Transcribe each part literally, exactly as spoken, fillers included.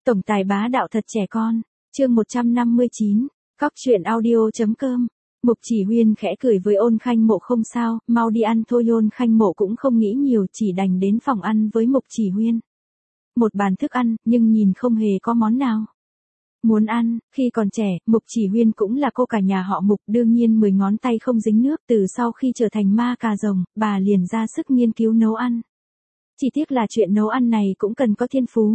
Tổng tài bá đạo thật trẻ con, chương một trăm năm mươi chín, cóc truyện audio.com. Mục Chỉ Huyên khẽ cười với Ôn Khanh Mộ không sao, mau đi ăn thôi. Ôn Khanh Mộ cũng không nghĩ nhiều, chỉ đành đến phòng ăn với Mục Chỉ Huyên. Một bàn thức ăn, nhưng nhìn không hề có món nào muốn ăn. Khi còn trẻ, Mục Chỉ Huyên cũng là cô cả nhà họ Mục, đương nhiên mười ngón tay không dính nước. Từ sau khi trở thành ma cà rồng, bà liền ra sức nghiên cứu nấu ăn. Chỉ tiếc là chuyện nấu ăn này cũng cần có thiên phú.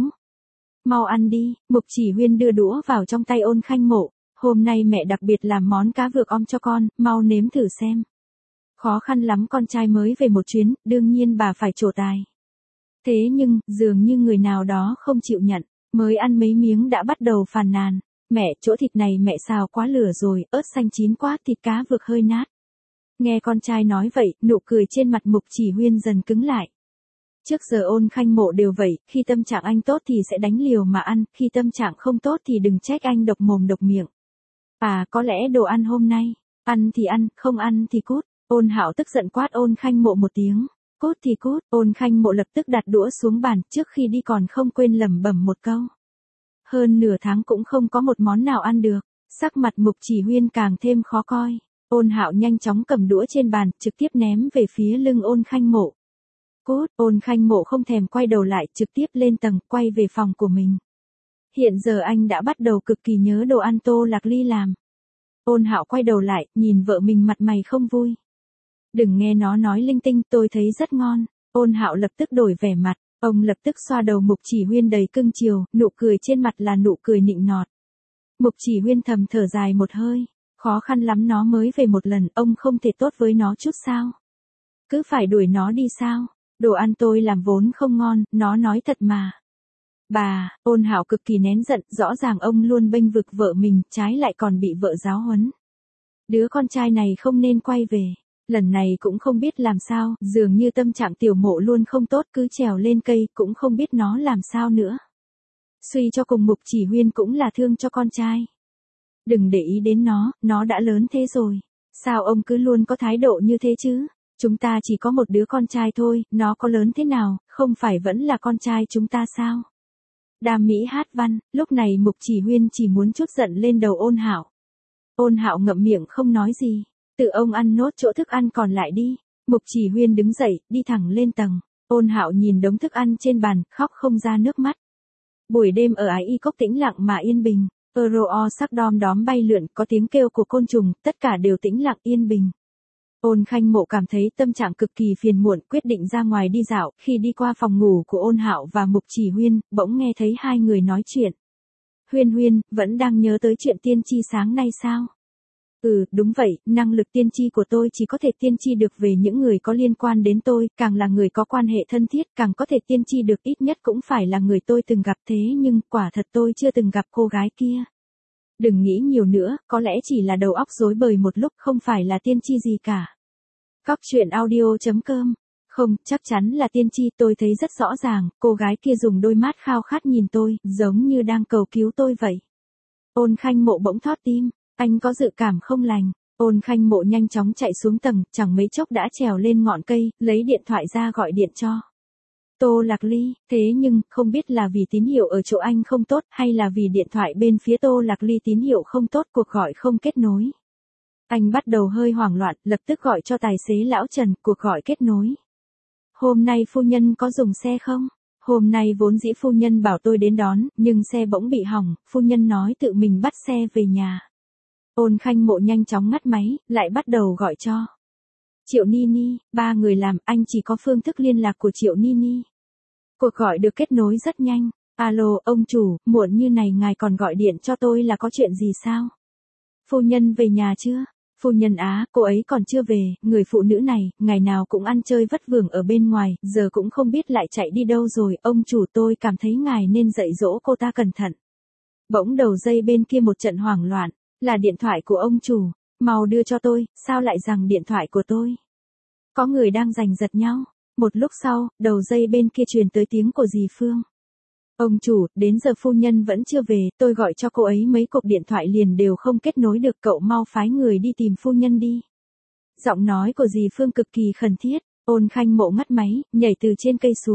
Mau ăn đi. Mục Chỉ Huyên đưa đũa vào trong tay Ôn Khanh Mộ. Hôm nay mẹ đặc biệt làm món cá vược om cho con, mau nếm thử xem. Khó khăn lắm con trai mới về một chuyến, đương nhiên bà phải trổ tài. Thế nhưng, dường như người nào đó không chịu nhận, mới ăn mấy miếng đã bắt đầu phàn nàn. Mẹ, chỗ thịt này mẹ xào quá lửa rồi, ớt xanh chín quá, thịt cá vược hơi nát. Nghe con trai nói vậy, nụ cười trên mặt Mục Chỉ Huyên dần cứng lại. Trước giờ Ôn Khanh Mộ đều vậy, khi tâm trạng anh tốt thì sẽ đánh liều mà ăn, khi tâm trạng không tốt thì đừng trách anh độc mồm độc miệng. À, có lẽ đồ ăn hôm nay, ăn thì ăn, không ăn thì cút. Ôn Hạo tức giận quát Ôn Khanh Mộ một tiếng. Cút thì cút. Ôn Khanh Mộ lập tức đặt đũa xuống bàn, trước khi đi còn không quên lẩm bẩm một câu. Hơn nửa tháng cũng không có một món nào ăn được, sắc mặt Mục Chỉ Huyên càng thêm khó coi. Ôn Hạo nhanh chóng cầm đũa trên bàn, trực tiếp ném về phía lưng Ôn Khanh Mộ. Cút. Ôn Khanh Mộ không thèm quay đầu lại, trực tiếp lên tầng, quay về phòng của mình. Hiện giờ anh đã bắt đầu cực kỳ nhớ đồ ăn Tô Lạc Ly làm. Ôn Hạo quay đầu lại, nhìn vợ mình mặt mày không vui. Đừng nghe nó nói linh tinh, tôi thấy rất ngon. Ôn Hạo lập tức đổi vẻ mặt, ông lập tức xoa đầu Mục Chỉ Huyên đầy cưng chiều, nụ cười trên mặt là nụ cười nịnh nọt. Mục Chỉ Huyên thầm thở dài một hơi, khó khăn lắm nó mới về một lần, ông không thể tốt với nó chút sao? Cứ phải đuổi nó đi sao? Đồ ăn tôi làm vốn không ngon, nó nói thật mà. Bà, Ôn Hạo cực kỳ nén giận, rõ ràng ông luôn bênh vực vợ mình, trái lại còn bị vợ giáo huấn. Đứa con trai này không nên quay về, lần này cũng không biết làm sao, dường như tâm trạng Tiểu Mộ luôn không tốt, cứ trèo lên cây, cũng không biết nó làm sao nữa. Suy cho cùng Mục Chỉ Huyên cũng là thương cho con trai. Đừng để ý đến nó, nó đã lớn thế rồi. Sao ông cứ luôn có thái độ như thế chứ? Chúng ta chỉ có một đứa con trai thôi, nó có lớn thế nào, không phải vẫn là con trai chúng ta sao? Đam mỹ hát văn, lúc này Mục Chỉ Huyên chỉ muốn trút giận lên đầu Ôn Hạo. Ôn Hạo ngậm miệng không nói gì, tự ông ăn nốt chỗ thức ăn còn lại đi. Mục Chỉ Huyên đứng dậy, đi thẳng lên tầng. Ôn Hạo nhìn đống thức ăn trên bàn, khóc không ra nước mắt. Buổi đêm ở Ái Y Cốc tĩnh lặng mà yên bình, Euro sắc đom đóm bay lượn, có tiếng kêu của côn trùng, tất cả đều tĩnh lặng yên bình. Ôn Khanh Mộ cảm thấy tâm trạng cực kỳ phiền muộn, quyết định ra ngoài đi dạo. Khi đi qua phòng ngủ của Ôn Hạo và Mục Chỉ Huyên, bỗng nghe thấy hai người nói chuyện. Huyên Huyên, vẫn đang nhớ tới chuyện tiên tri sáng nay sao? Ừ, đúng vậy, năng lực tiên tri của tôi chỉ có thể tiên tri được về những người có liên quan đến tôi, càng là người có quan hệ thân thiết, càng có thể tiên tri được, ít nhất cũng phải là người tôi từng gặp, thế nhưng, quả thật tôi chưa từng gặp cô gái kia. Đừng nghĩ nhiều nữa, có lẽ chỉ là đầu óc rối bời một lúc, không phải là tiên tri gì cả. Cóc truyện audio.com. Không, chắc chắn là tiên tri, tôi thấy rất rõ ràng, cô gái kia dùng đôi mắt khao khát nhìn tôi, giống như đang cầu cứu tôi vậy. Ôn Khanh Mộ bỗng thót tim, anh có dự cảm không lành. Ôn Khanh Mộ nhanh chóng chạy xuống tầng, chẳng mấy chốc đã trèo lên ngọn cây, lấy điện thoại ra gọi điện cho Tô Lạc Ly. Thế nhưng, không biết là vì tín hiệu ở chỗ anh không tốt, hay là vì điện thoại bên phía Tô Lạc Ly tín hiệu không tốt, cuộc gọi không kết nối. Anh bắt đầu hơi hoảng loạn, lập tức gọi cho tài xế lão Trần, cuộc gọi kết nối. Hôm nay phu nhân có dùng xe không? Hôm nay vốn dĩ phu nhân bảo tôi đến đón, nhưng xe bỗng bị hỏng, phu nhân nói tự mình bắt xe về nhà. Ôn Khanh Mộ nhanh chóng ngắt máy, lại bắt đầu gọi cho Triệu Nini. Ba người làm, anh chỉ có phương thức liên lạc của Triệu Nini. Cuộc gọi được kết nối rất nhanh. Alo, ông chủ, muộn như này ngài còn gọi điện cho tôi là có chuyện gì sao? Phu nhân về nhà chưa? Phu nhân á, cô ấy còn chưa về, người phụ nữ này, ngày nào cũng ăn chơi vất vưởng ở bên ngoài, giờ cũng không biết lại chạy đi đâu rồi, ông chủ tôi cảm thấy ngài nên dạy dỗ cô ta cẩn thận. Bỗng đầu dây bên kia một trận hoảng loạn, là điện thoại của ông chủ, mau đưa cho tôi, sao lại rằng điện thoại của tôi? Có người đang giành giật nhau. Một lúc sau, đầu dây bên kia truyền tới tiếng của dì Phương. Ông chủ, đến giờ phu nhân vẫn chưa về, tôi gọi cho cô ấy mấy cuộc điện thoại liền đều không kết nối được, cậu mau phái người đi tìm phu nhân đi. Giọng nói của dì Phương cực kỳ khẩn thiết. Ôn Khanh Mộ ngắt máy, nhảy từ trên cây xuống.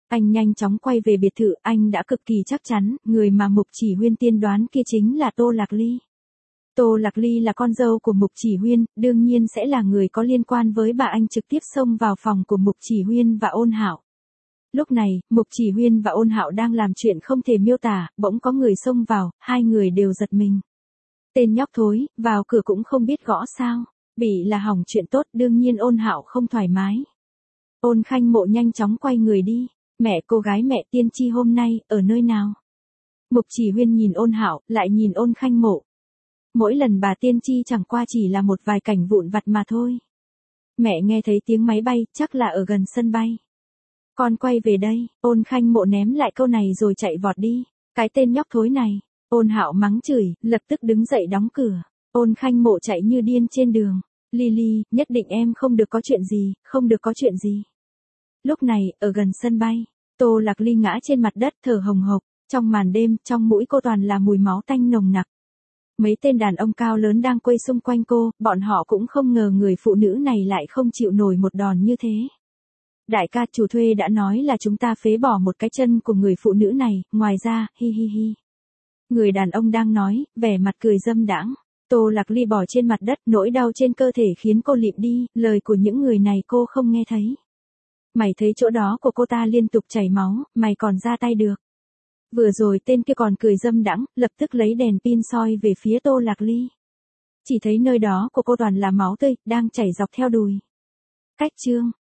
Anh nhanh chóng quay về biệt thự, anh đã cực kỳ chắc chắn, người mà Mục Chỉ Huyên tiên đoán kia chính là Tô Lạc Ly. Tô Lạc Ly là con dâu của Mục Chỉ Huyên, đương nhiên sẽ là người có liên quan với bà. Anh trực tiếp xông vào phòng của Mục Chỉ Huyên và Ôn Hạo. Lúc này, Mục Chỉ Huyên và Ôn Hạo đang làm chuyện không thể miêu tả, bỗng có người xông vào, hai người đều giật mình. Tên nhóc thối, vào cửa cũng không biết gõ sao, bị là hỏng chuyện tốt, đương nhiên Ôn Hạo không thoải mái. Ôn Khanh Mộ nhanh chóng quay người đi, mẹ cô gái mẹ tiên tri hôm nay, ở nơi nào? Mục Chỉ Huyên nhìn Ôn Hạo, lại nhìn Ôn Khanh Mộ. Mỗi lần bà tiên tri chẳng qua chỉ là một vài cảnh vụn vặt mà thôi. Mẹ nghe thấy tiếng máy bay, chắc là ở gần sân bay. Con quay về đây, Ôn Khanh Mộ ném lại câu này rồi chạy vọt đi. Cái tên nhóc thối này, Ôn Hạo mắng chửi, lập tức đứng dậy đóng cửa. Ôn Khanh Mộ chạy như điên trên đường. Lily, nhất định em không được có chuyện gì, không được có chuyện gì. Lúc này, ở gần sân bay, Tô Lạc Ly ngã trên mặt đất thở hồng hộc. Trong màn đêm, trong mũi cô toàn là mùi máu tanh nồng nặc. Mấy tên đàn ông cao lớn đang quay xung quanh cô, bọn họ cũng không ngờ người phụ nữ này lại không chịu nổi một đòn như thế. Đại ca, chủ thuê đã nói là chúng ta phế bỏ một cái chân của người phụ nữ này, ngoài ra, hi hi hi. Người đàn ông đang nói, vẻ mặt cười dâm đãng. Tô Lạc Ly bò trên mặt đất, nỗi đau trên cơ thể khiến cô lịm đi, lời của những người này cô không nghe thấy. Mày thấy chỗ đó của cô ta liên tục chảy máu, mày còn ra tay được. Vừa rồi tên kia còn cười dâm đãng, lập tức lấy đèn pin soi về phía Tô Lạc Ly. Chỉ thấy nơi đó của cô toàn là máu tươi, đang chảy dọc theo đùi. Cách chương